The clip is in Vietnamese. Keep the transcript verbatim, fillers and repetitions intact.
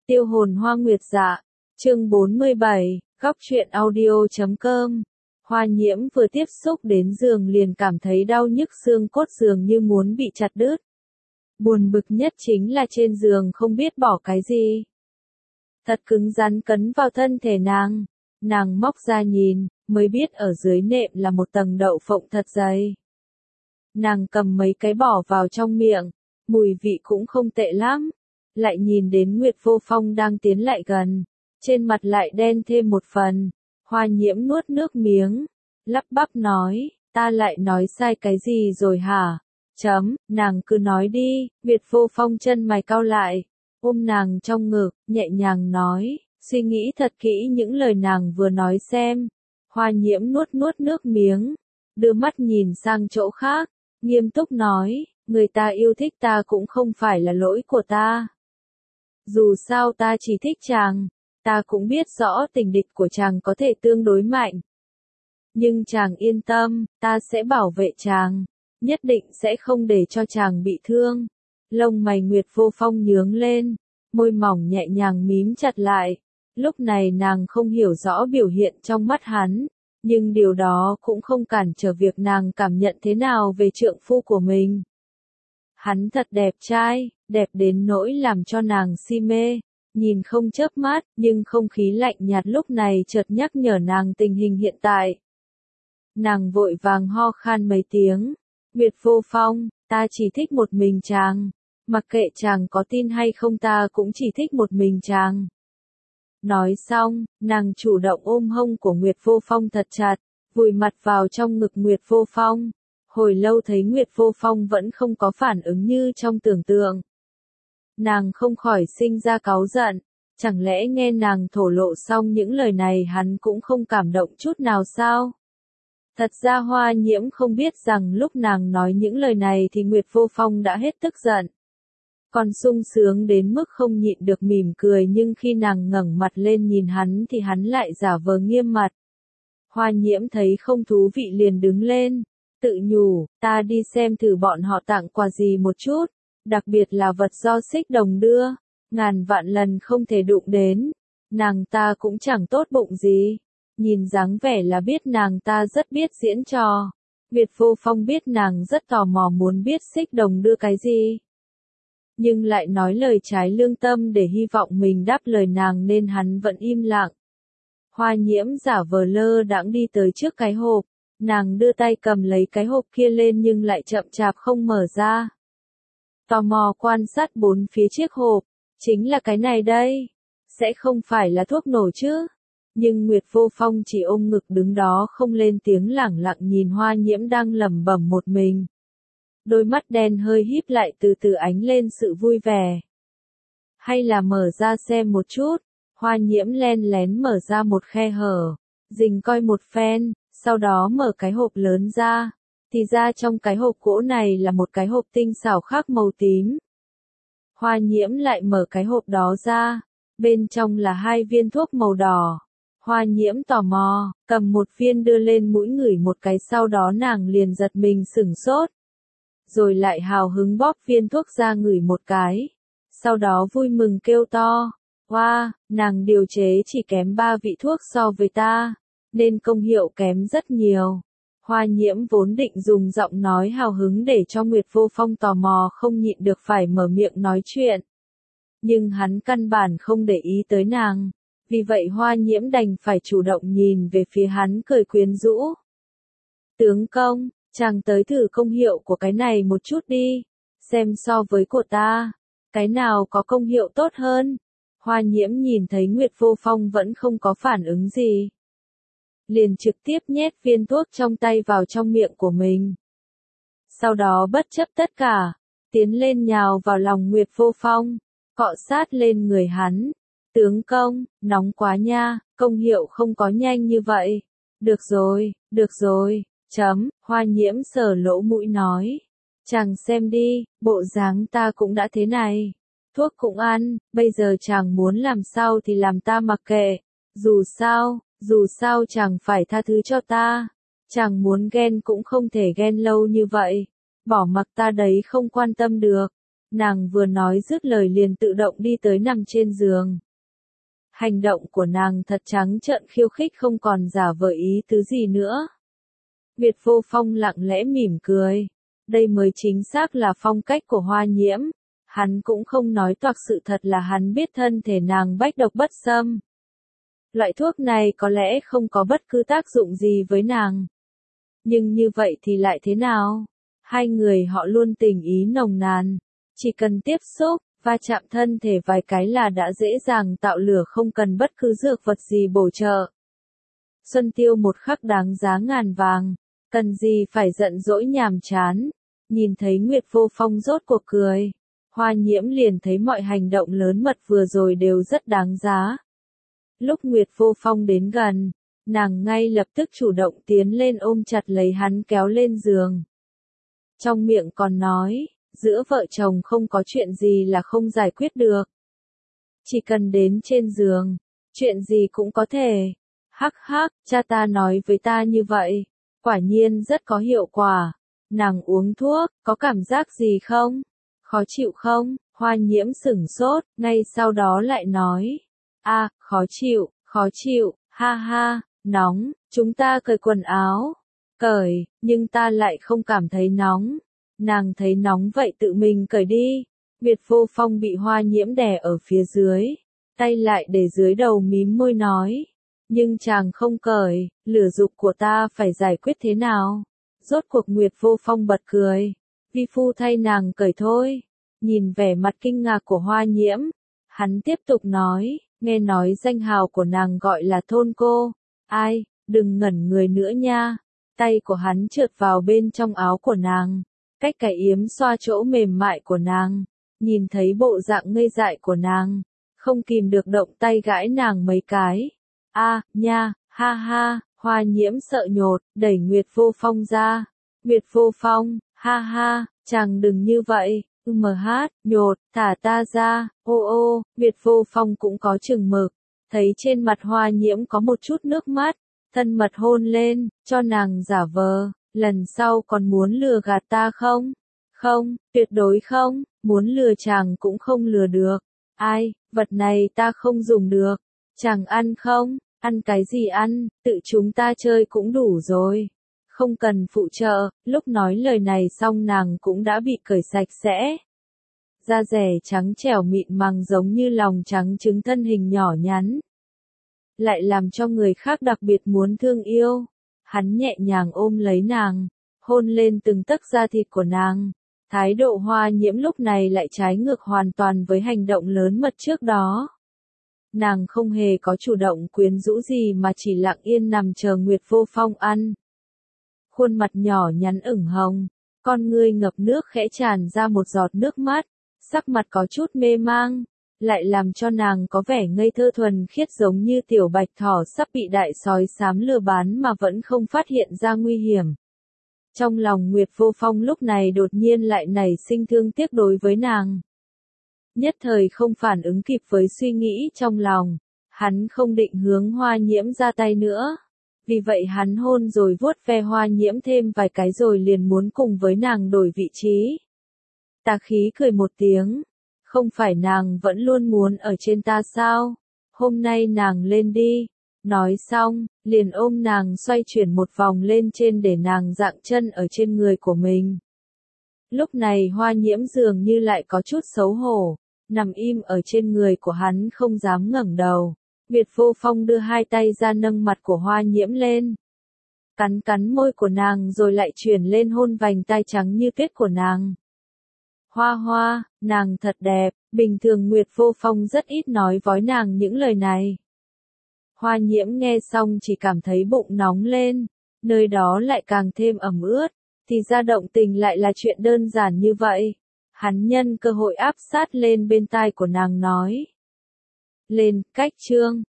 Tiêu hồn hoa nguyệt dạ. Chương bốn mươi bảy, góc truyện audio chấm com. Hoa Nhiễm vừa tiếp xúc đến giường liền cảm thấy đau nhức xương cốt dường như muốn bị chặt đứt. Buồn bực nhất chính là trên giường không biết bỏ cái gì. Thật cứng rắn cấn vào thân thể nàng. Nàng móc ra nhìn, mới biết ở dưới nệm là một tầng đậu phộng thật dày. Nàng cầm mấy cái bỏ vào trong miệng, mùi vị cũng không tệ lắm. Lại nhìn đến Nguyệt Vô Phong đang tiến lại gần, trên mặt lại đen thêm một phần. Hoa Nhiễm nuốt nước miếng, lắp bắp nói, ta lại nói sai cái gì rồi hả? Chấm, nàng cứ nói đi. Nguyệt Vô Phong chân mày cau lại, ôm nàng trong ngực, nhẹ nhàng nói, suy nghĩ thật kỹ những lời nàng vừa nói xem. Hoa Nhiễm nuốt nuốt nước miếng, đưa mắt nhìn sang chỗ khác, nghiêm túc nói, người ta yêu thích ta cũng không phải là lỗi của ta. Dù sao ta chỉ thích chàng, ta cũng biết rõ tình địch của chàng có thể tương đối mạnh. Nhưng chàng yên tâm, ta sẽ bảo vệ chàng, nhất định sẽ không để cho chàng bị thương. Lông mày Nguyệt Vô Phong nhướng lên, môi mỏng nhẹ nhàng mím chặt lại. Lúc này nàng không hiểu rõ biểu hiện trong mắt hắn, nhưng điều đó cũng không cản trở việc nàng cảm nhận thế nào về trượng phu của mình. Hắn thật đẹp trai, đẹp đến nỗi làm cho nàng si mê, nhìn không chớp mắt, nhưng không khí lạnh nhạt lúc này chợt nhắc nhở nàng tình hình hiện tại. Nàng vội vàng ho khan mấy tiếng, Nguyệt Vô Phong, ta chỉ thích một mình chàng, mặc kệ chàng có tin hay không ta cũng chỉ thích một mình chàng. Nói xong, nàng chủ động ôm hông của Nguyệt Vô Phong thật chặt, vùi mặt vào trong ngực Nguyệt Vô Phong. Hồi lâu thấy Nguyệt Vô Phong vẫn không có phản ứng như trong tưởng tượng. Nàng không khỏi sinh ra cáu giận, chẳng lẽ nghe nàng thổ lộ xong những lời này hắn cũng không cảm động chút nào sao? Thật ra Hoa Nhiễm không biết rằng lúc nàng nói những lời này thì Nguyệt Vô Phong đã hết tức giận. Còn sung sướng đến mức không nhịn được mỉm cười, nhưng khi nàng ngẩng mặt lên nhìn hắn thì hắn lại giả vờ nghiêm mặt. Hoa Nhiễm thấy không thú vị liền đứng lên, tự nhủ, ta đi xem thử bọn họ tặng quà gì một chút, đặc biệt là vật do Xích Đồng đưa, ngàn vạn lần không thể đụng đến, nàng ta cũng chẳng tốt bụng gì. Nhìn dáng vẻ là biết nàng ta rất biết diễn trò. Nguyệt Vô Phong biết nàng rất tò mò muốn biết Xích Đồng đưa cái gì, nhưng lại nói lời trái lương tâm để hy vọng mình đáp lời nàng nên hắn vẫn im lặng. Hoa Nhiễm giả vờ lơ đãng đi tới trước cái hộp, nàng đưa tay cầm lấy cái hộp kia lên nhưng lại chậm chạp không mở ra. Tò mò quan sát bốn phía chiếc hộp, chính là cái này đây, sẽ không phải là thuốc nổ chứ? Nhưng Nguyệt Vô Phong chỉ ôm ngực đứng đó không lên tiếng, lẳng lặng nhìn Hoa Nhiễm đang lẩm bẩm một mình. Đôi mắt đen hơi híp lại từ từ ánh lên sự vui vẻ. Hay là mở ra xem một chút. Hoa Nhiễm len lén mở ra một khe hở, rình coi một phen, sau đó mở cái hộp lớn ra. Thì ra trong cái hộp gỗ này là một cái hộp tinh xảo khác màu tím. Hoa Nhiễm lại mở cái hộp đó ra, bên trong là hai viên thuốc màu đỏ. Hoa Nhiễm tò mò, cầm một viên đưa lên mũi ngửi một cái, sau đó nàng liền giật mình sửng sốt. Rồi lại hào hứng bóp viên thuốc ra ngửi một cái. Sau đó vui mừng kêu to, hoa, wow, nàng điều chế chỉ kém ba vị thuốc so với ta, nên công hiệu kém rất nhiều. Hoa Nhiễm vốn định dùng giọng nói hào hứng để cho Nguyệt Vô Phong tò mò không nhịn được phải mở miệng nói chuyện. Nhưng hắn căn bản không để ý tới nàng, vì vậy Hoa Nhiễm đành phải chủ động nhìn về phía hắn cười quyến rũ. Tướng công, chàng tới thử công hiệu của cái này một chút đi, xem so với của ta, cái nào có công hiệu tốt hơn. Hoa Nhiễm nhìn thấy Nguyệt Vô Phong vẫn không có phản ứng gì, liền trực tiếp nhét viên thuốc trong tay vào trong miệng của mình. Sau đó bất chấp tất cả, tiến lên nhào vào lòng Nguyệt Vô Phong, cọ sát lên người hắn. Tướng công, nóng quá nha, công hiệu không có nhanh như vậy. Được rồi, được rồi, chấm, Hoa Nhiễm sờ lỗ mũi nói. Chàng xem đi, bộ dáng ta cũng đã thế này. Thuốc cũng ăn, bây giờ chàng muốn làm sao thì làm, ta mặc kệ. Dù sao, dù sao chàng phải tha thứ cho ta. Chàng muốn ghen cũng không thể ghen lâu như vậy. Bỏ mặc ta đấy không quan tâm được. Nàng vừa nói dứt lời liền tự động đi tới nằm trên giường. Hành động của nàng thật trắng trợn khiêu khích không còn giả vờ ý tứ gì nữa. Nguyệt Vô Phong lặng lẽ mỉm cười. Đây mới chính xác là phong cách của Hoa Nhiễm. Hắn cũng không nói toạc sự thật là hắn biết thân thể nàng bách độc bất xâm. Loại thuốc này có lẽ không có bất cứ tác dụng gì với nàng. Nhưng như vậy thì lại thế nào? Hai người họ luôn tình ý nồng nàn. Chỉ cần tiếp xúc, va chạm thân thể vài cái là đã dễ dàng tạo lửa không cần bất cứ dược vật gì bổ trợ. Xuân tiêu một khắc đáng giá ngàn vàng. Cần gì phải giận dỗi nhàm chán. Nhìn thấy Nguyệt Vô Phong rốt cuộc cười. Hoa Nhiễm liền thấy mọi hành động lớn mật vừa rồi đều rất đáng giá. Lúc Nguyệt Vô Phong đến gần, nàng ngay lập tức chủ động tiến lên ôm chặt lấy hắn kéo lên giường. Trong miệng còn nói, giữa vợ chồng không có chuyện gì là không giải quyết được. Chỉ cần đến trên giường, chuyện gì cũng có thể. Hắc hắc, cha ta nói với ta như vậy, quả nhiên rất có hiệu quả. Nàng uống thuốc, có cảm giác gì không? Khó chịu không? Hoa Nhiễm sửng sốt, ngay sau đó lại nói. A, à, khó chịu, khó chịu, ha ha, nóng, chúng ta cởi quần áo. Cởi, nhưng ta lại không cảm thấy nóng. Nàng thấy nóng vậy tự mình cởi đi. Nguyệt Vô Phong bị Hoa Nhiễm đè ở phía dưới, tay lại để dưới đầu mím môi nói. Nhưng chàng không cởi, lửa dục của ta phải giải quyết thế nào? Rốt cuộc Nguyệt Vô Phong bật cười. Vi phu thay nàng cởi thôi. Nhìn vẻ mặt kinh ngạc của Hoa Nhiễm, hắn tiếp tục nói, nghe nói danh hào của nàng gọi là thôn cô. Ai, đừng ngẩn người nữa nha. Tay của hắn trượt vào bên trong áo của nàng, cách cái yếm xoa chỗ mềm mại của nàng. Nhìn thấy bộ dạng ngây dại của nàng, không kìm được động tay gãi nàng mấy cái. A, à, nha, ha ha, Hoa Nhiễm sợ nhột, đẩy Nguyệt Vô Phong ra. Nguyệt Vô Phong, ha ha, chàng đừng như vậy, ừm hát, nhột, thả ta ra, ô ô, Nguyệt Vô Phong cũng có chừng mực, thấy trên mặt Hoa Nhiễm có một chút nước mắt, thân mật hôn lên, cho nàng giả vờ, lần sau còn muốn lừa gạt ta không? Không, tuyệt đối không, muốn lừa chàng cũng không lừa được. Ai, vật này ta không dùng được, chàng ăn không? Ăn cái gì ăn, tự chúng ta chơi cũng đủ rồi. Không cần phụ trợ, lúc nói lời này xong nàng cũng đã bị cởi sạch sẽ. Da dẻ trắng trẻo mịn màng giống như lòng trắng trứng, thân hình nhỏ nhắn. Lại làm cho người khác đặc biệt muốn thương yêu. Hắn nhẹ nhàng ôm lấy nàng, hôn lên từng tấc da thịt của nàng. Thái độ Hoa Nhiễm lúc này lại trái ngược hoàn toàn với hành động lớn mật trước đó. Nàng không hề có chủ động quyến rũ gì mà chỉ lặng yên nằm chờ Nguyệt Vô Phong ăn. Khuôn mặt nhỏ nhắn ửng hồng, con ngươi ngập nước khẽ tràn ra một giọt nước mắt, sắc mặt có chút mê mang, lại làm cho nàng có vẻ ngây thơ thuần khiết giống như tiểu bạch thỏ sắp bị đại sói xám lừa bán mà vẫn không phát hiện ra nguy hiểm. Trong lòng Nguyệt Vô Phong lúc này đột nhiên lại nảy sinh thương tiếc đối với nàng. Nhất thời không phản ứng kịp với suy nghĩ trong lòng, hắn không định hướng Hoa Nhiễm ra tay nữa. Vì vậy hắn hôn rồi vuốt ve Hoa Nhiễm thêm vài cái rồi liền muốn cùng với nàng đổi vị trí. Tà khí cười một tiếng, không phải nàng vẫn luôn muốn ở trên ta sao? Hôm nay nàng lên đi. Nói xong, liền ôm nàng xoay chuyển một vòng lên trên để nàng dạng chân ở trên người của mình. Lúc này Hoa Nhiễm dường như lại có chút xấu hổ, nằm im ở trên người của hắn không dám ngẩng đầu. Nguyệt Vô Phong đưa hai tay ra nâng mặt của Hoa Nhiễm lên. Cắn cắn môi của nàng rồi lại chuyển lên hôn vành tai trắng như tuyết của nàng. Hoa hoa, nàng thật đẹp, bình thường Nguyệt Vô Phong rất ít nói với nàng những lời này. Hoa Nhiễm nghe xong chỉ cảm thấy bụng nóng lên, nơi đó lại càng thêm ẩm ướt, thì ra động tình lại là chuyện đơn giản như vậy. Hắn nhân cơ hội áp sát lên bên tai của nàng nói. Lên, cách chương.